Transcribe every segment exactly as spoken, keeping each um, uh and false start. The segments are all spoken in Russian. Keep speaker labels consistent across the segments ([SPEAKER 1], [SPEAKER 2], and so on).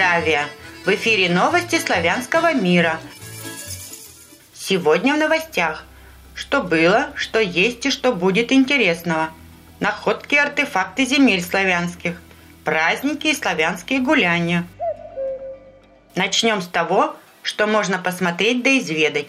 [SPEAKER 1] Молдавия. В эфире новости славянского мира. Сегодня в новостях. Что было, что есть и что будет интересного. Находки и артефакты земель славянских. Праздники и славянские гуляния. Начнем с того, что можно посмотреть да изведать.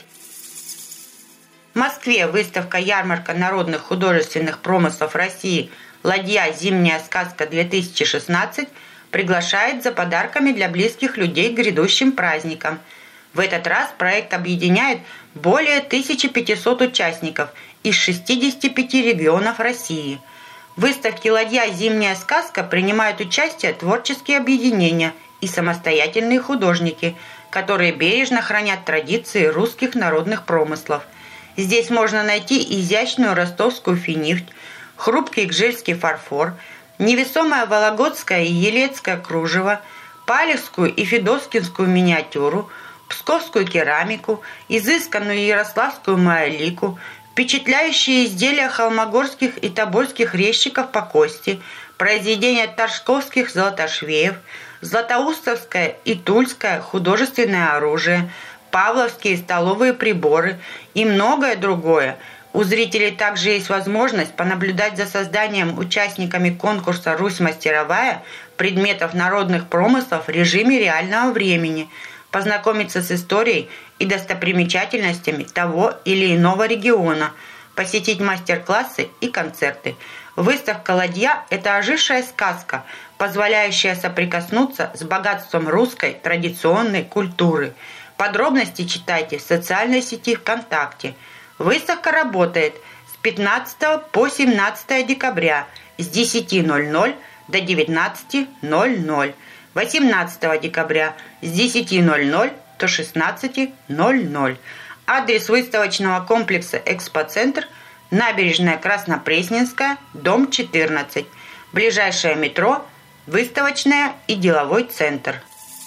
[SPEAKER 1] В Москве выставка-ярмарка народных художественных промыслов России «Ладья. Зимняя сказка-две тысячи шестнадцать» приглашает за подарками для близких людей к грядущим праздникам. В этот раз проект объединяет более тысячи пятисот участников из шестидесяти пяти регионов России. В выставке «Ладья. Зимняя сказка» принимают участие творческие объединения и самостоятельные художники, которые бережно хранят традиции русских народных промыслов. Здесь можно найти изящную ростовскую финифть, хрупкий гжельский фарфор, невесомое вологодское и елецкое кружево, палевскую и федоскинскую миниатюру, псковскую керамику, изысканную ярославскую маолику, впечатляющие изделия холмогорских и тобольских резчиков по кости, произведения торжковских золотошвеев, златоустовское и тульское художественное оружие, павловские столовые приборы и многое другое. У зрителей также есть возможность понаблюдать за созданием участниками конкурса «Русь мастеровая» предметов народных промыслов в режиме реального времени, познакомиться с историей и достопримечательностями того или иного региона, посетить мастер-классы и концерты. Выставка «Ладья» – это ожившая сказка, позволяющая соприкоснуться с богатством русской традиционной культуры. Подробности читайте в социальной сети ВКонтакте. Выставка работает с пятнадцатого по семнадцатое декабря с десяти ноль-ноль до девятнадцати ноль-ноль. восемнадцатого декабря с десяти ноль-ноль до шестнадцати ноль-ноль. Адрес выставочного комплекса «Экспоцентр», набережная Краснопресненская, дом четырнадцать. Ближайшее метро – выставочная и деловой центр.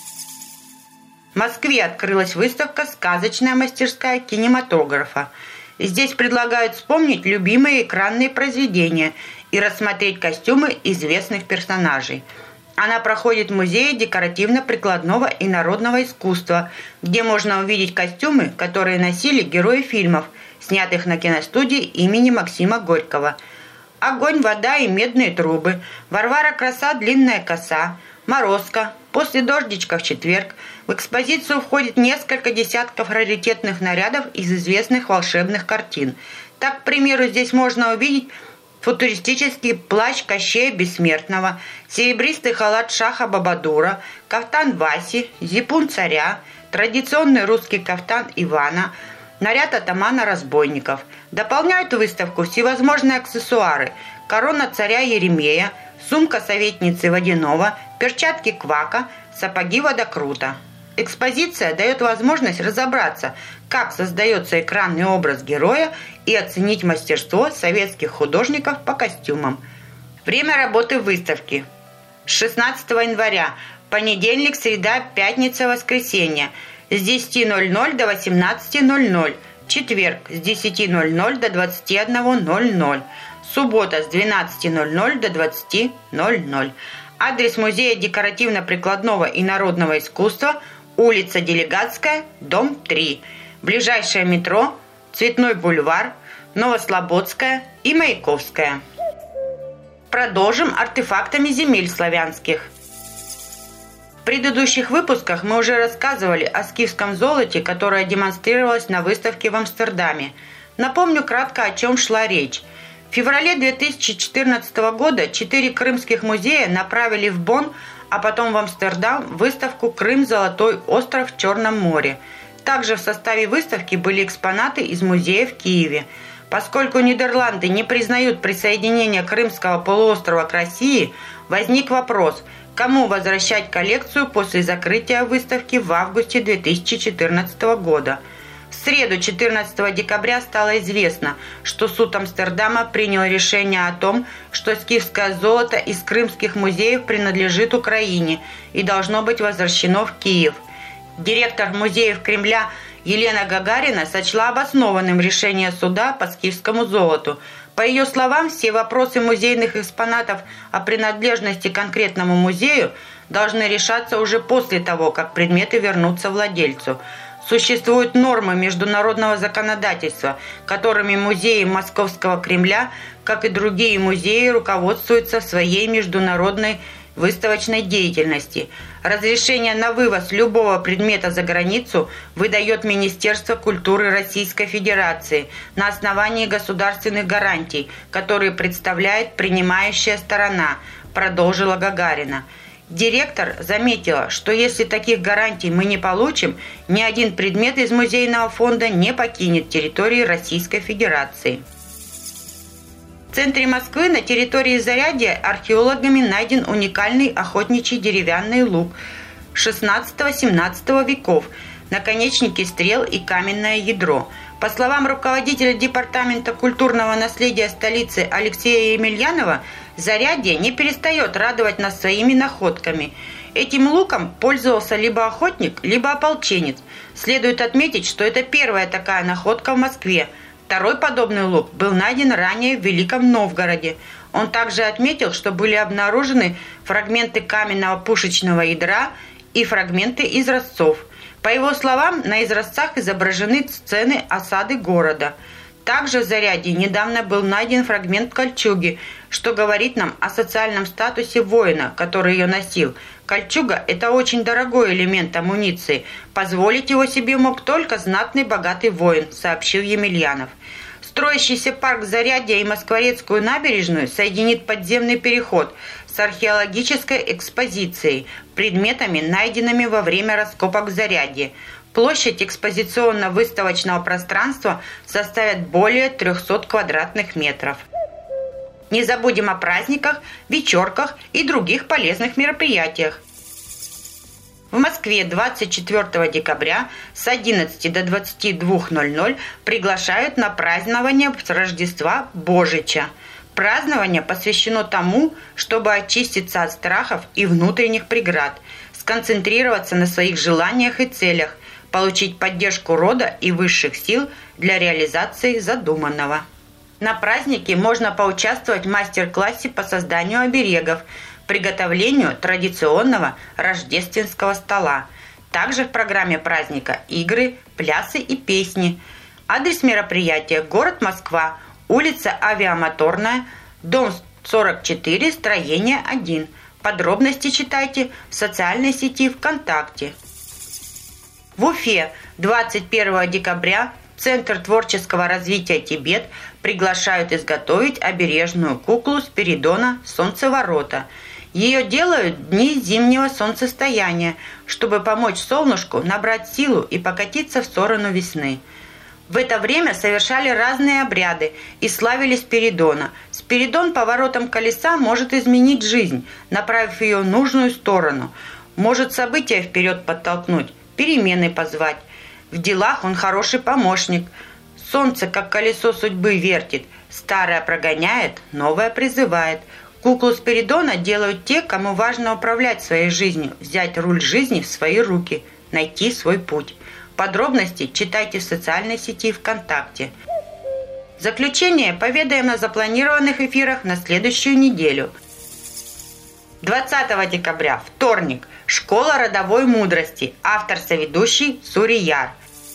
[SPEAKER 1] В Москве открылась выставка «Сказочная мастерская кинематографа». Здесь предлагают вспомнить любимые экранные произведения и рассмотреть костюмы известных персонажей. Она проходит в Музее декоративно-прикладного и народного искусства, где можно увидеть костюмы, которые носили герои фильмов, снятых на киностудии имени Максима Горького. «Огонь, вода и медные трубы», «Варвара Краса, длинная коса», «Морозко», «После дождичка в четверг». В экспозицию входит несколько десятков раритетных нарядов из известных волшебных картин. Так, к примеру, здесь можно увидеть футуристический плащ Кощея Бессмертного, серебристый халат Шаха Бабадура, кафтан Васи, зипун царя, традиционный русский кафтан Ивана, наряд атамана разбойников. Дополняют выставку всевозможные аксессуары: корона царя Еремея, сумка советницы Водянова, перчатки Квака, сапоги Водокрута. Экспозиция дает возможность разобраться, как создается экранный образ героя, и оценить мастерство советских художников по костюмам. Время работы выставки: с шестнадцатого января, понедельник, среда, пятница, воскресенье, с десяти ноль-ноль до восемнадцати ноль-ноль, четверг с десяти ноль-ноль до двадцати одного ноль-ноль, суббота с двенадцати ноль-ноль до двадцати ноль-ноль. Адрес Музея декоративно-прикладного и народного искусства, улица Делегатская, дом три. Ближайшее метро – Цветной бульвар, Новослободская и Маяковская. Продолжим артефактами земель славянских. В предыдущих выпусках мы уже рассказывали о скифском золоте, которое демонстрировалось на выставке в Амстердаме. Напомню кратко, о чем шла речь. В феврале две тысячи четырнадцатого года четыре крымских музея направили в Бонн, а потом в Амстердам, выставку «Крым. Золотой остров в Черном море». Также в составе выставки были экспонаты из музея в Киеве. Поскольку Нидерланды не признают присоединение Крымского полуострова к России, возник вопрос, кому возвращать коллекцию после закрытия выставки в августе две тысячи четырнадцатого года. В среду, четырнадцатого декабря, стало известно, что суд Амстердама принял решение о том, что скифское золото из крымских музеев принадлежит Украине и должно быть возвращено в Киев. Директор музеев Кремля Елена Гагарина сочла обоснованным решение суда по скифскому золоту. По ее словам, все вопросы музейных экспонатов о принадлежности конкретному музею должны решаться уже после того, как предметы вернутся владельцу. Существуют нормы международного законодательства, которыми музеи Московского Кремля, как и другие музеи, руководствуются в своей международной выставочной деятельности. Разрешение на вывоз любого предмета за границу выдает Министерство культуры Российской Федерации на основании государственных гарантий, которые представляет принимающая сторона, продолжила Гагарина. Директор заметила, что если таких гарантий мы не получим, ни один предмет из музейного фонда не покинет территорию Российской Федерации. В центре Москвы на территории Зарядья археологами найден уникальный охотничий деревянный лук шестнадцатого-семнадцатого веков, наконечники стрел и каменное ядро. По словам руководителя Департамента культурного наследия столицы Алексея Емельянова, Зарядье не перестает радовать нас своими находками. Этим луком пользовался либо охотник, либо ополченец. Следует отметить, что это первая такая находка в Москве. Второй подобный лук был найден ранее в Великом Новгороде. Он также отметил, что были обнаружены фрагменты каменного пушечного ядра и фрагменты изразцов. По его словам, на изразцах изображены сцены осады города. Также в Зарядье недавно был найден фрагмент кольчуги, что говорит нам о социальном статусе воина, который ее носил. Кольчуга – это очень дорогой элемент амуниции. Позволить его себе мог только знатный богатый воин, сообщил Емельянов. Строящийся парк Зарядья и Москворецкую набережную соединит подземный переход с археологической экспозицией, предметами, найденными во время раскопок в Зарядье. Площадь экспозиционно-выставочного пространства составит более трехсот квадратных метров. Не забудем о праздниках, вечерках и других полезных мероприятиях. В Москве двадцать четвёртого декабря с одиннадцати до двадцати двух ноль-ноль приглашают на празднование Рождества Божича. Празднование посвящено тому, чтобы очиститься от страхов и внутренних преград, сконцентрироваться на своих желаниях и целях, получить поддержку рода и высших сил для реализации задуманного. На празднике можно поучаствовать в мастер-классе по созданию оберегов, приготовлению традиционного рождественского стола. Также в программе праздника игры, плясы и песни. Адрес мероприятия – город Москва, улица Авиамоторная, дом сорок четыре, строение один. Подробности читайте в социальной сети ВКонтакте. В Уфе двадцать первого декабря Центр творческого развития «Тибет» приглашают изготовить обережную куклу Спиридона «Солнцеворота». Ее делают в дни зимнего солнцестояния, чтобы помочь солнышку набрать силу и покатиться в сторону весны. В это время совершали разные обряды и славили Спиридона. Спиридон поворотом колеса может изменить жизнь, направив ее в нужную сторону. Может события вперед подтолкнуть, перемены позвать. В делах он хороший помощник. Солнце, как колесо судьбы, вертит. Старое прогоняет, новое призывает. Куклу Спиридона делают те, кому важно управлять своей жизнью, взять руль жизни в свои руки, найти свой путь. Подробности читайте в социальной сети ВКонтакте. В заключение поведаем о запланированных эфирах на следующую неделю. двадцатого декабря, вторник, Школа родовой мудрости, автор-соведущий Сурияр.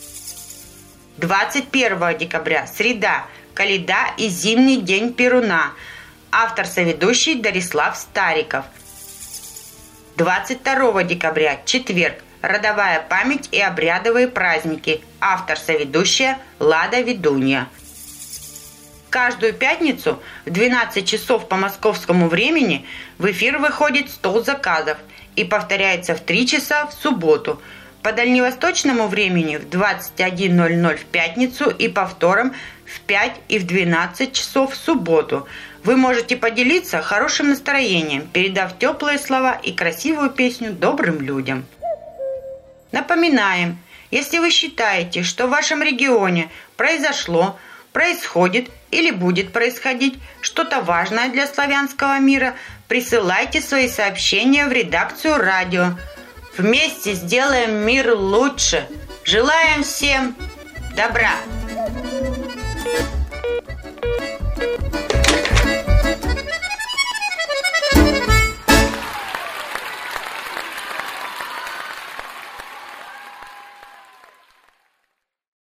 [SPEAKER 1] двадцать первого декабря, среда, Коляда и зимний день Перуна, автор-соведущий Дарислав Стариков. двадцать второго декабря, четверг, родовая память и обрядовые праздники, автор-соведущая Лада Ведунья. Каждую пятницу в двенадцать часов по московскому времени в эфир выходит «Стол заказов» и повторяется в три часа в субботу. По дальневосточному времени в двадцать один ноль-ноль в пятницу и повтором в пять и в двенадцать часов в субботу. Вы можете поделиться хорошим настроением, передав теплые слова и красивую песню добрым людям. Напоминаем, если вы считаете, что в вашем регионе произошло, происходит или будет происходить что-то важное для славянского мира, присылайте свои сообщения в редакцию радио. Вместе сделаем мир лучше. Желаем всем добра!